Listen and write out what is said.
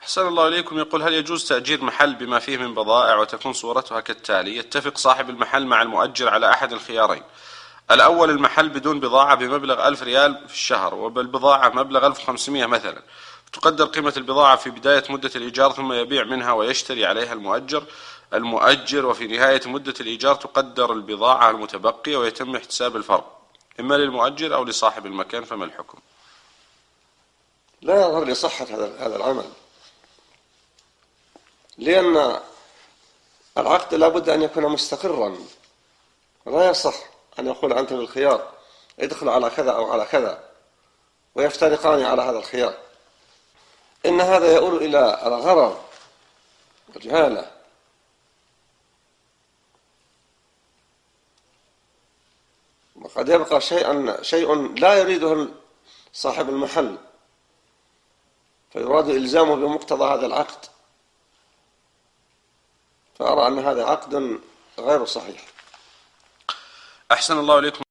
أحسن الله إليكم. يقول: هل يجوز تأجير محل بما فيه من بضائع وتكون صورتها كالتالي: يتفق صاحب المحل مع المؤجر على أحد الخيارين. الأول: المحل بدون بضاعة بمبلغ 1000 ريال في الشهر، وبالبضاعة مبلغ 1500 مثلا. تقدر قيمة البضاعة في بداية مدة الإيجار، ثم يبيع منها ويشتري عليها المؤجر، وفي نهاية مدة الإيجار تقدر البضاعة المتبقية ويتم احتساب الفرق إما للمؤجر أو لصاحب المكان، فما الحكم؟ لا يظهر لي صحة هذا العمل، لأن العقد لا بد أن يكون مستقرا، لا يصح أن يقول أنت بالخيار ادخل على كذا أو على كذا ويفترقان على هذا الخيار. إن هذا يؤول إلى الغرر والجهالة، وقد يبقى شيء لا يريده صاحب المحل فيراد إلزامه بمقتضى هذا العقد، فأرى أن هذا عقد غير صحيح. أحسن الله إليكم.